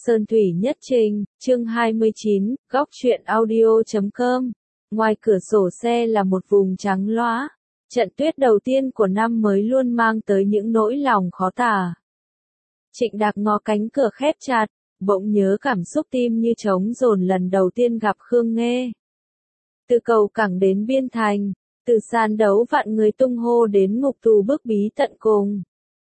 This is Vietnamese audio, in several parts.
Sơn Thủy Nhất Trình, chương 29, góc truyện audio.com. Ngoài cửa sổ xe là một vùng trắng loá. Trận tuyết đầu tiên của năm mới luôn mang tới những nỗi lòng khó tả. Trịnh Đạc ngó cánh cửa khép chặt, bỗng nhớ cảm xúc tim như trống dồn lần đầu tiên gặp Khương Nghê. Từ cầu cảng đến biên thành, từ sàn đấu vạn người tung hô đến ngục tù bức bí tận cùng.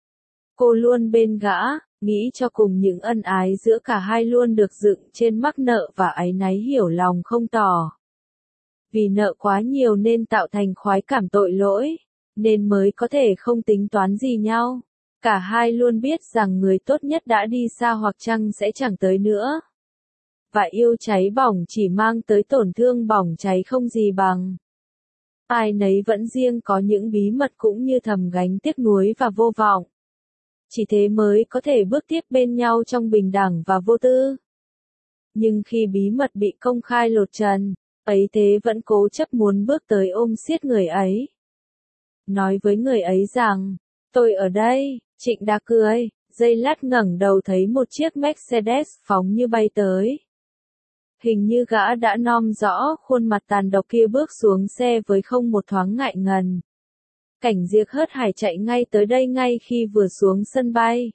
Cô luôn bên gã, nghĩ cho cùng những ân ái giữa cả hai luôn được dựng trên mắc nợ và áy náy hiểu lòng không tỏ. Vì nợ quá nhiều nên tạo thành khoái cảm tội lỗi, nên mới có thể không tính toán gì nhau. Cả hai luôn biết rằng người tốt nhất đã đi xa hoặc chăng sẽ chẳng tới nữa. Và yêu cháy bỏng chỉ mang tới tổn thương bỏng cháy không gì bằng. Ai nấy vẫn riêng có những bí mật cũng như thầm gánh tiếc nuối và vô vọng. Chỉ thế mới có thể bước tiếp bên nhau trong bình đẳng và vô tư. Nhưng khi bí mật bị công khai lột trần, ấy thế vẫn cố chấp muốn bước tới ôm siết người ấy. Nói với người ấy rằng, tôi ở đây, Trịnh Đạc cười, giây lát ngẩng đầu thấy một chiếc Mercedes phóng như bay tới. Hình như gã đã nom rõ khuôn mặt tàn độc kia bước xuống xe với không một thoáng ngại ngần. Cảnh Diệp hớt hải chạy ngay tới đây ngay khi vừa xuống sân bay.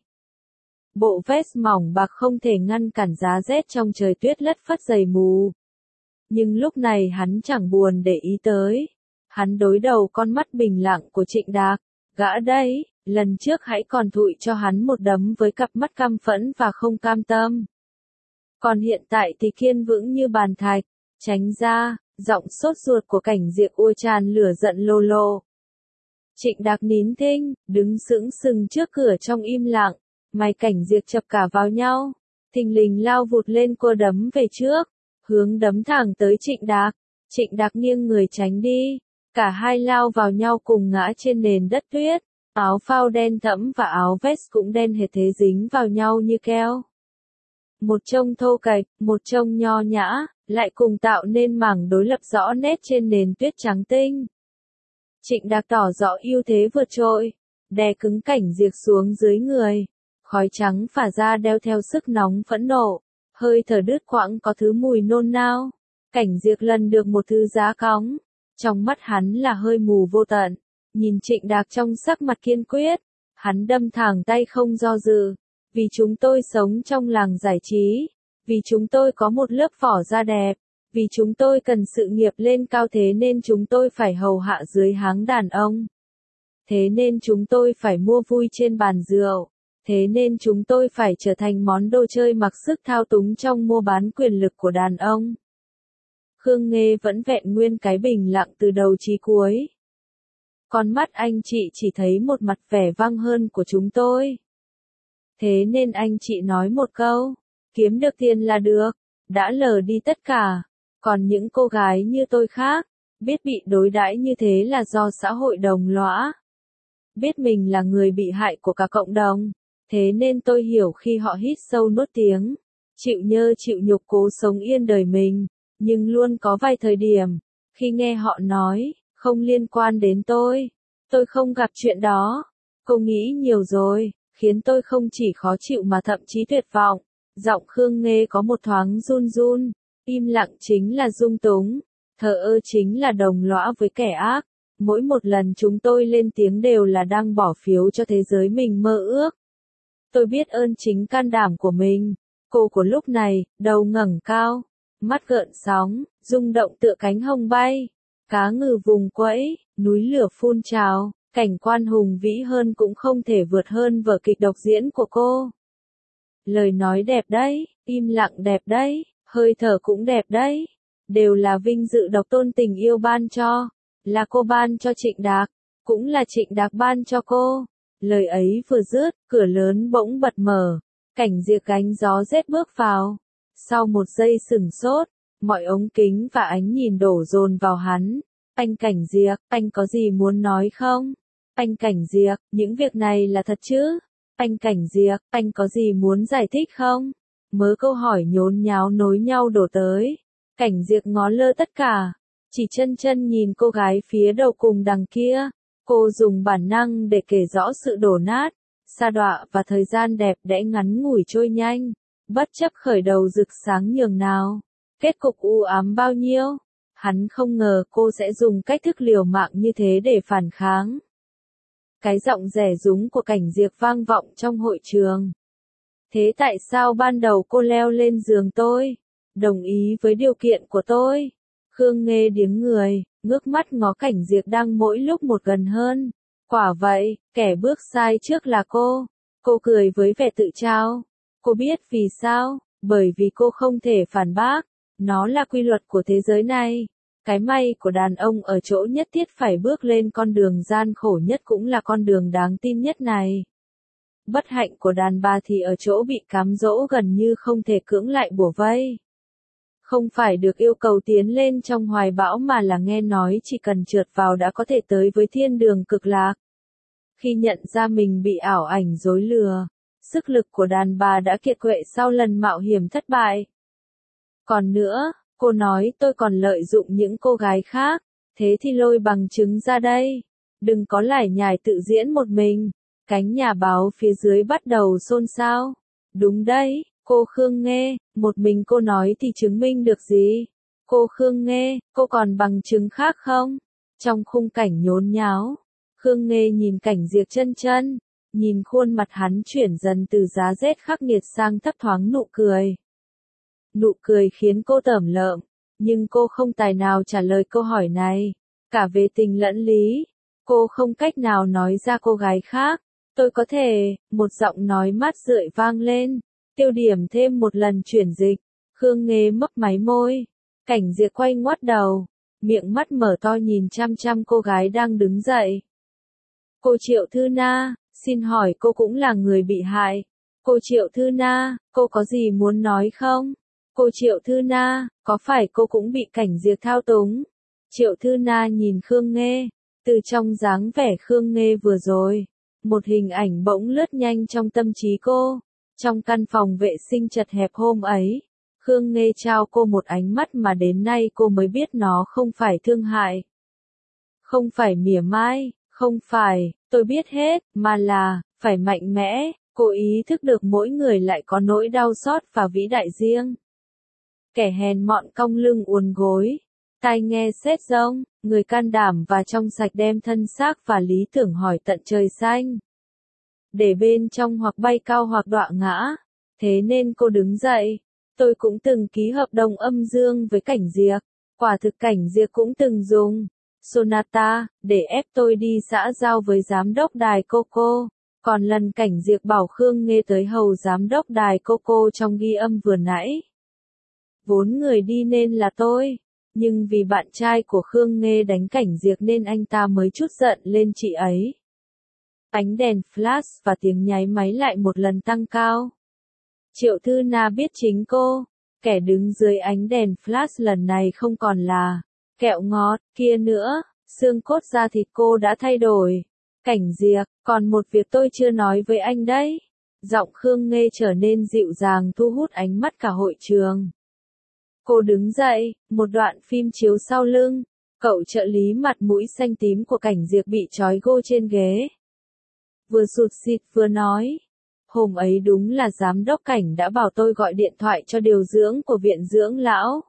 Bộ vest mỏng bạc không thể ngăn cản giá rét trong trời tuyết lất phất dày mù. Nhưng lúc này hắn chẳng buồn để ý tới. Hắn đối đầu con mắt bình lặng của Trịnh Đạc. Gã đấy, lần trước hãy còn thụi cho hắn một đấm với cặp mắt căm phẫn và không cam tâm. Còn hiện tại thì kiên vững như bàn thạch. Tránh ra, giọng sốt ruột của Cảnh Diệp ua tràn lửa giận lô lô. Trịnh Đạc nín thinh, đứng sững sừng trước cửa trong im lặng, mày Cảnh Diệp chập cả vào nhau, thình lình lao vụt lên cua đấm về trước, hướng đấm thẳng tới Trịnh Đạc. Trịnh Đạc nghiêng người tránh đi, cả hai lao vào nhau cùng ngã trên nền đất tuyết, áo phao đen thẫm và áo vest cũng đen hệt thế dính vào nhau như keo. Một trông thô kệch, một trông nho nhã, lại cùng tạo nên mảng đối lập rõ nét trên nền tuyết trắng tinh. Trịnh Đạc tỏ rõ ưu thế vượt trội, đè cứng Cảnh Diệp xuống dưới người, khói trắng phả ra đeo theo sức nóng phẫn nộ, hơi thở đứt quãng có thứ mùi nôn nao. Cảnh Diệp lần được một thứ giá cóng, trong mắt hắn là hơi mù vô tận, nhìn Trịnh Đạc trong sắc mặt kiên quyết, hắn đâm thẳng tay không do dự, vì chúng tôi sống trong làng giải trí, vì chúng tôi có một lớp vỏ da đẹp. Vì chúng tôi cần sự nghiệp lên cao thế nên chúng tôi phải hầu hạ dưới háng đàn ông. Thế nên chúng tôi phải mua vui trên bàn rượu. Thế nên chúng tôi phải trở thành món đồ chơi mặc sức thao túng trong mua bán quyền lực của đàn ông. Khương Nghê vẫn vẹn nguyên cái bình lặng từ đầu chí cuối. Con mắt anh chị chỉ thấy một mặt vẻ vang hơn của chúng tôi. Thế nên anh chị nói một câu, kiếm được tiền là được, đã lờ đi tất cả. Còn những cô gái như tôi khác, biết bị đối đãi như thế là do xã hội đồng lõa. Biết mình là người bị hại của cả cộng đồng, thế nên tôi hiểu khi họ hít sâu nuốt tiếng, chịu nhơ chịu nhục cố sống yên đời mình, nhưng luôn có vài thời điểm, khi nghe họ nói, không liên quan đến tôi không gặp chuyện đó, cô nghĩ nhiều rồi, khiến tôi không chỉ khó chịu mà thậm chí tuyệt vọng. Giọng Khương Nghê có một thoáng run run. Im lặng chính là dung túng, thờ ơ chính là đồng lõa với kẻ ác. Mỗi một lần chúng tôi lên tiếng đều là đang bỏ phiếu cho thế giới mình mơ ước. Tôi biết ơn chính can đảm của mình. Cô của lúc này, đầu ngẩng cao, mắt gợn sóng, rung động tựa cánh hồng bay. Cá ngừ vùng quẫy, núi lửa phun trào, cảnh quan hùng vĩ hơn cũng không thể vượt hơn vở kịch độc diễn của cô. Lời nói đẹp đấy, im lặng đẹp đấy. Hơi thở cũng đẹp đấy, đều là vinh dự độc tôn tình yêu ban cho, là cô ban cho Trịnh Đạc, cũng là Trịnh Đạc ban cho cô. Lời ấy vừa dứt, cửa lớn bỗng bật mở, Cảnh Diệp gánh gió rét bước vào. Sau một giây sửng sốt, mọi ống kính và ánh nhìn đổ dồn vào hắn. Anh Cảnh Diệp, anh có gì muốn nói không? Anh Cảnh Diệp, những việc này là thật chứ? Anh Cảnh Diệp, anh có gì muốn giải thích không? Mớ câu hỏi nhốn nháo nối nhau đổ tới. Cảnh Diệp ngó lơ tất cả, chỉ chân nhìn cô gái phía đầu cùng đằng kia. Cô dùng bản năng để kể rõ sự đổ nát, sa đọa và thời gian đẹp đẽ ngắn ngủi trôi nhanh. Bất chấp khởi đầu rực sáng nhường nào, kết cục u ám bao nhiêu, hắn không ngờ cô sẽ dùng cách thức liều mạng như thế để phản kháng. Cái giọng rẻ rúng của Cảnh Diệp vang vọng trong hội trường. Thế tại sao ban đầu cô leo lên giường tôi, đồng ý với điều kiện của tôi? Khương Nghê điếng người, ngước mắt ngó Cảnh Diệp đang mỗi lúc một gần hơn. Quả vậy, kẻ bước sai trước là cô. Cô cười với vẻ tự trao. Cô biết vì sao, bởi vì cô không thể phản bác. Nó là quy luật của thế giới này. Cái may của đàn ông ở chỗ nhất thiết phải bước lên con đường gian khổ nhất cũng là con đường đáng tin nhất này. Bất hạnh của đàn bà thì ở chỗ bị cám dỗ gần như không thể cưỡng lại bủa vây. Không phải được yêu cầu tiến lên trong hoài bão mà là nghe nói chỉ cần trượt vào đã có thể tới với thiên đường cực lạc. Khi nhận ra mình bị ảo ảnh dối lừa, sức lực của đàn bà đã kiệt quệ sau lần mạo hiểm thất bại. Còn nữa, cô nói tôi còn lợi dụng những cô gái khác, thế thì lôi bằng chứng ra đây. Đừng có lải nhải tự diễn một mình. Cánh nhà báo phía dưới bắt đầu xôn xao. Đúng đấy, cô Khương Nghê, một mình cô nói thì chứng minh được gì? Cô Khương Nghê, cô còn bằng chứng khác không? Trong khung cảnh nhốn nháo, Khương Nghê nhìn Cảnh Diệp chân chân, nhìn khuôn mặt hắn chuyển dần từ giá rét khắc nghiệt sang thấp thoáng nụ cười. Nụ cười khiến cô tởm lợm, nhưng cô không tài nào trả lời câu hỏi này. Cả về tình lẫn lý, cô không cách nào nói ra cô gái khác. Tôi có thể, một giọng nói mát rượi vang lên, tiêu điểm thêm một lần chuyển dịch. Khương Nghê mấp máy môi, Cảnh Diệp quay ngoắt đầu, miệng mắt mở to nhìn chăm chăm cô gái đang đứng dậy. Cô Triệu Thư Na, xin hỏi cô cũng là người bị hại. Cô Triệu Thư Na, cô có gì muốn nói không? Cô Triệu Thư Na, có phải cô cũng bị Cảnh Diệp thao túng? Triệu Thư Na nhìn Khương Nghê, từ trong dáng vẻ Khương Nghê vừa rồi, một hình ảnh bỗng lướt nhanh trong tâm trí cô. Trong căn phòng vệ sinh chật hẹp hôm ấy, Khương Nghê trao cô một ánh mắt mà đến nay cô mới biết nó không phải thương hại, không phải mỉa mai, không phải, tôi biết hết, mà là, phải mạnh mẽ. Cô ý thức được mỗi người lại có nỗi đau xót và vĩ đại riêng. Kẻ hèn mọn cong lưng uốn gối, tai nghe sét rông, người can đảm và trong sạch đem thân xác và lý tưởng hỏi tận trời xanh. Để bên trong hoặc bay cao hoặc đọa ngã. Thế nên cô đứng dậy. Tôi cũng từng ký hợp đồng âm dương với Cảnh Diệp. Quả thực Cảnh Diệp cũng từng dùng Sonata để ép tôi đi xã giao với giám đốc đài Coco. Còn lần Cảnh Diệp bảo Khương Nghê tới hầu giám đốc đài Coco trong ghi âm vừa nãy, vốn người đi nên là tôi. Nhưng vì bạn trai của Khương Nghê đánh Cảnh Diệp nên anh ta mới trút giận lên chị ấy. Ánh đèn flash và tiếng nháy máy lại một lần tăng cao. Triệu Thư Na biết chính cô, kẻ đứng dưới ánh đèn flash lần này không còn là kẹo ngọt kia nữa, xương cốt da thịt cô đã thay đổi. Cảnh Diệp, còn một việc tôi chưa nói với anh đấy. Giọng Khương Nghê trở nên dịu dàng thu hút ánh mắt cả hội trường. Cô đứng dậy, một đoạn phim chiếu sau lưng, cậu trợ lý mặt mũi xanh tím của Cảnh Diệp bị trói gô trên ghế. Vừa sụt sịt vừa nói, hôm ấy đúng là giám đốc Cảnh đã bảo tôi gọi điện thoại cho điều dưỡng của viện dưỡng lão.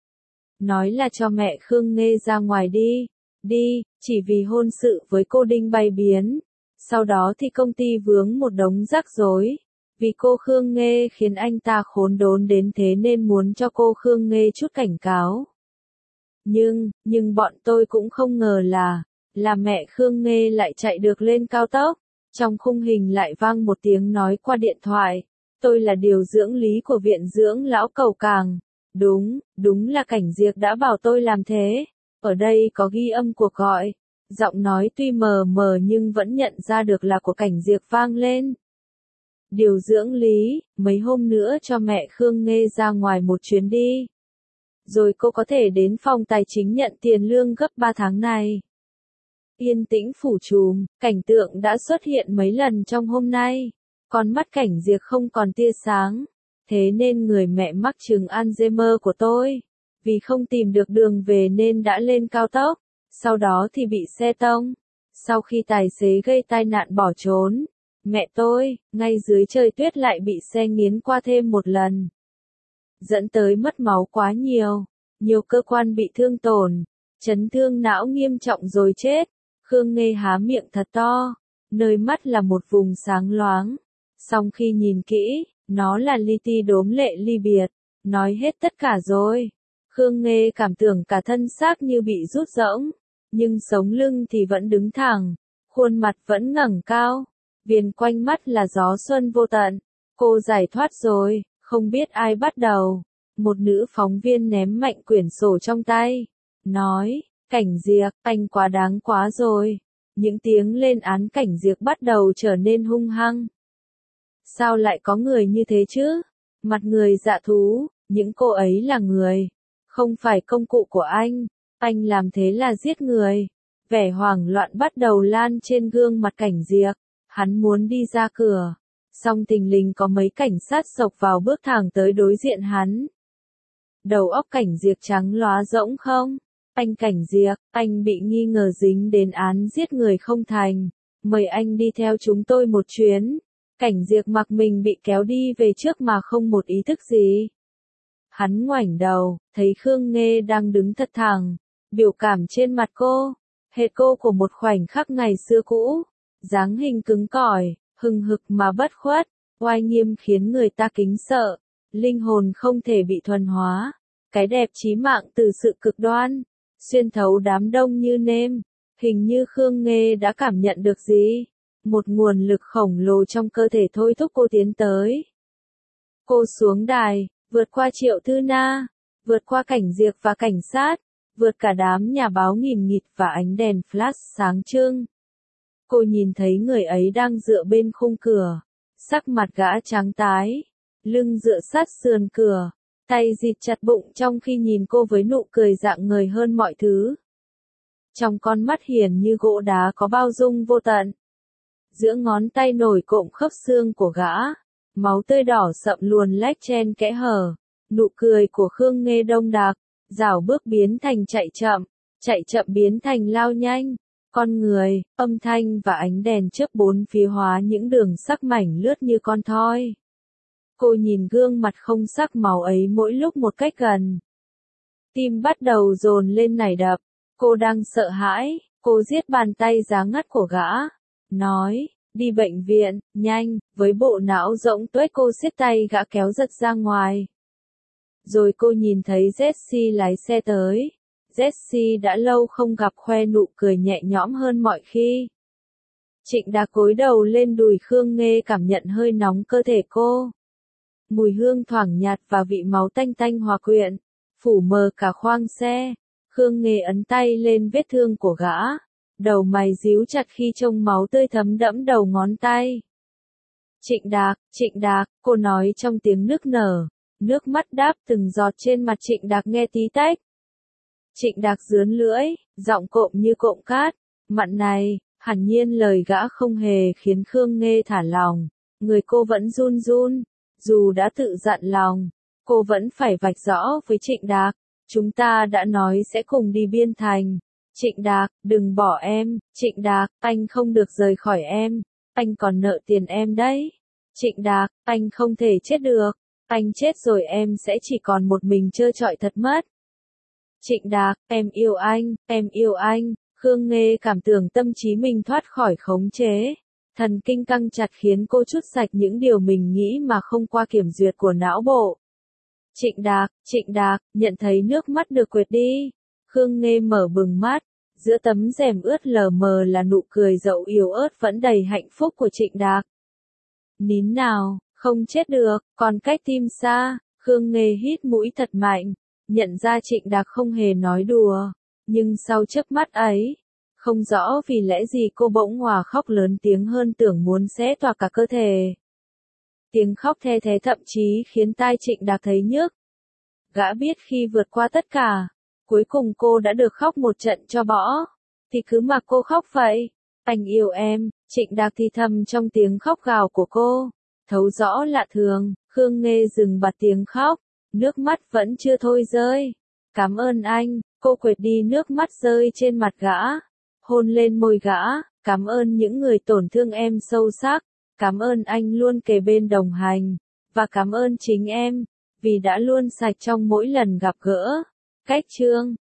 Nói là cho mẹ Khương Nghê ra ngoài đi, chỉ vì hôn sự với cô Đinh bay biến. Sau đó thì công ty vướng một đống rắc rối. Vì cô Khương Nghê khiến anh ta khốn đốn đến thế nên muốn cho cô Khương Nghê chút cảnh cáo. Nhưng bọn tôi cũng không ngờ là mẹ Khương Nghê lại chạy được lên cao tốc. Trong khung hình lại vang một tiếng nói qua điện thoại. Tôi là điều dưỡng lý của viện dưỡng lão Cầu Cảng. Đúng là Cảnh Diệp đã bảo tôi làm thế. Ở đây có ghi âm cuộc gọi. Giọng nói tuy mờ mờ nhưng vẫn nhận ra được là của Cảnh Diệp vang lên. Điều dưỡng lý, mấy hôm nữa cho mẹ Khương Nghê ra ngoài một chuyến đi. Rồi cô có thể đến phòng tài chính nhận tiền lương gấp 3 tháng này. Yên tĩnh phủ trùm, cảnh tượng đã xuất hiện mấy lần trong hôm nay. Con mắt Cảnh Diệp không còn tia sáng. Thế nên người mẹ mắc chứng Alzheimer của tôi, vì không tìm được đường về nên đã lên cao tốc. Sau đó thì bị xe tông. Sau khi tài xế gây tai nạn bỏ trốn, Mẹ tôi, ngay dưới trời tuyết lại bị xe nghiến qua thêm một lần. Dẫn tới mất máu quá nhiều, nhiều cơ quan bị thương tổn, chấn thương não nghiêm trọng rồi chết. Khương Nghê há miệng thật to, nơi mắt là một vùng sáng loáng. Song khi nhìn kỹ, nó là li ti đốm lệ ly biệt, nói hết tất cả rồi. Khương Nghê cảm tưởng cả thân xác như bị rút rỗng, nhưng sống lưng thì vẫn đứng thẳng, khuôn mặt vẫn ngẩng cao, viền quanh mắt là gió xuân vô tận. Cô giải thoát rồi, không biết ai bắt đầu. Một nữ phóng viên ném mạnh quyển sổ trong tay, nói, Cảnh Diệc, anh quá đáng quá rồi. Những tiếng lên án Cảnh Diệc bắt đầu trở nên hung hăng. Sao lại có người như thế chứ? Mặt người dạ thú, những cô ấy là người, không phải công cụ của anh. Anh làm thế là giết người. Vẻ hoảng loạn bắt đầu lan trên gương mặt Cảnh Diệc. Hắn muốn đi ra cửa, song thình lình có mấy cảnh sát xộc vào bước thẳng tới đối diện hắn. Đầu óc Cảnh Diệc trắng lóa rỗng không? Anh Cảnh Diệc, anh bị nghi ngờ dính đến án giết người không thành. Mời anh đi theo chúng tôi một chuyến. Cảnh Diệc mặc mình bị kéo đi về trước mà không một ý thức gì. Hắn ngoảnh đầu, thấy Khương Nghê đang đứng thật thẳng, biểu cảm trên mặt cô, hệt cô của một khoảnh khắc ngày xưa cũ. Dáng hình cứng cỏi, hừng hực mà bất khuất, oai nghiêm khiến người ta kính sợ, linh hồn không thể bị thuần hóa. Cái đẹp chí mạng từ sự cực đoan, xuyên thấu đám đông như nêm. Hình như Khương Nghê đã cảm nhận được gì, một nguồn lực khổng lồ trong cơ thể thôi thúc cô tiến tới. Cô xuống đài, vượt qua Triệu Thư Na, vượt qua Cảnh Diệc và cảnh sát, vượt cả đám nhà báo nghìn nghịt và ánh đèn flash sáng trưng. Cô nhìn thấy người ấy đang dựa bên khung cửa, sắc mặt gã trắng tái, lưng dựa sát sườn cửa, tay dịt chặt bụng trong khi nhìn cô với nụ cười rạng ngời hơn mọi thứ. Trong con mắt hiền như gỗ đá có bao dung vô tận. Giữa ngón tay nổi cộm khớp xương của gã, máu tươi đỏ sậm luồn lách chen kẽ hở. Nụ cười của Khương Nghê đông đặc, rảo bước biến thành chạy chậm biến thành lao nhanh. Con người, âm thanh và ánh đèn chớp bốn phía hóa những đường sắc mảnh lướt như con thoi. Cô nhìn gương mặt không sắc màu ấy mỗi lúc một cách gần. Tim bắt đầu dồn lên nảy đập. Cô đang sợ hãi, cô giết bàn tay giá ngắt của gã. Nói, đi bệnh viện, nhanh, với bộ não rỗng tuếch cô siết tay gã kéo giật ra ngoài. Rồi cô nhìn thấy Jessie lái xe tới. Jessie đã lâu không gặp khoe nụ cười nhẹ nhõm hơn mọi khi. Trịnh Đạc cúi đầu lên đùi Khương Nghê cảm nhận hơi nóng cơ thể cô. Mùi hương thoảng nhạt và vị máu tanh tanh hòa quyện, phủ mờ cả khoang xe. Khương Nghê ấn tay lên vết thương của gã. Đầu mày díu chặt khi trông máu tươi thấm đẫm đầu ngón tay. Trịnh Đạc, cô nói trong tiếng nức nở. Nước mắt đáp từng giọt trên mặt Trịnh Đạc nghe tí tách. Trịnh Đạc rướn lưỡi, giọng cộm như cộm cát. Mặn này, hẳn nhiên lời gã không hề khiến Khương Nghê thả lòng. Người cô vẫn run run. Dù đã tự dặn lòng, cô vẫn phải vạch rõ với Trịnh Đạc. Chúng ta đã nói sẽ cùng đi Biên Thành. Trịnh Đạc, đừng bỏ em. Trịnh Đạc, anh không được rời khỏi em. Anh còn nợ tiền em đấy. Trịnh Đạc, anh không thể chết được. Anh chết rồi em sẽ chỉ còn một mình trơ trọi thật mất. Trịnh Đạc, em yêu anh, em yêu anh. Khương Nghê cảm tưởng tâm trí mình thoát khỏi khống chế. Thần kinh căng chặt khiến cô trút sạch những điều mình nghĩ mà không qua kiểm duyệt của não bộ. Trịnh Đạc, nhận thấy nước mắt được quệt đi. Khương Nghê mở bừng mắt, giữa tấm rèm ướt lờ mờ là nụ cười dậu yếu ớt vẫn đầy hạnh phúc của Trịnh Đạc. Nín nào, không chết được, còn cách tim xa. Khương Nghê hít mũi thật mạnh, nhận ra Trịnh Đạc không hề nói đùa, nhưng sau chớp mắt ấy, không rõ vì lẽ gì cô bỗng òa khóc lớn tiếng hơn tưởng muốn xé toạc cả cơ thể. Tiếng khóc the thé thậm chí khiến tai Trịnh Đạc thấy nhức. Gã biết khi vượt qua tất cả, cuối cùng cô đã được khóc một trận cho bỏ, thì cứ mặc cô khóc vậy. Anh yêu em, Trịnh Đạc thì thầm trong tiếng khóc gào của cô, thấu rõ lạ thường. Khương Nghê dừng bặt tiếng khóc, nước mắt vẫn chưa thôi rơi. Cảm ơn anh, cô quệt đi nước mắt rơi trên mặt gã, hôn lên môi gã, cảm ơn những người tổn thương em sâu sắc. Cảm ơn anh luôn kề bên đồng hành. Và cảm ơn chính em, vì đã luôn sạch trong mỗi lần gặp gỡ. Cách chương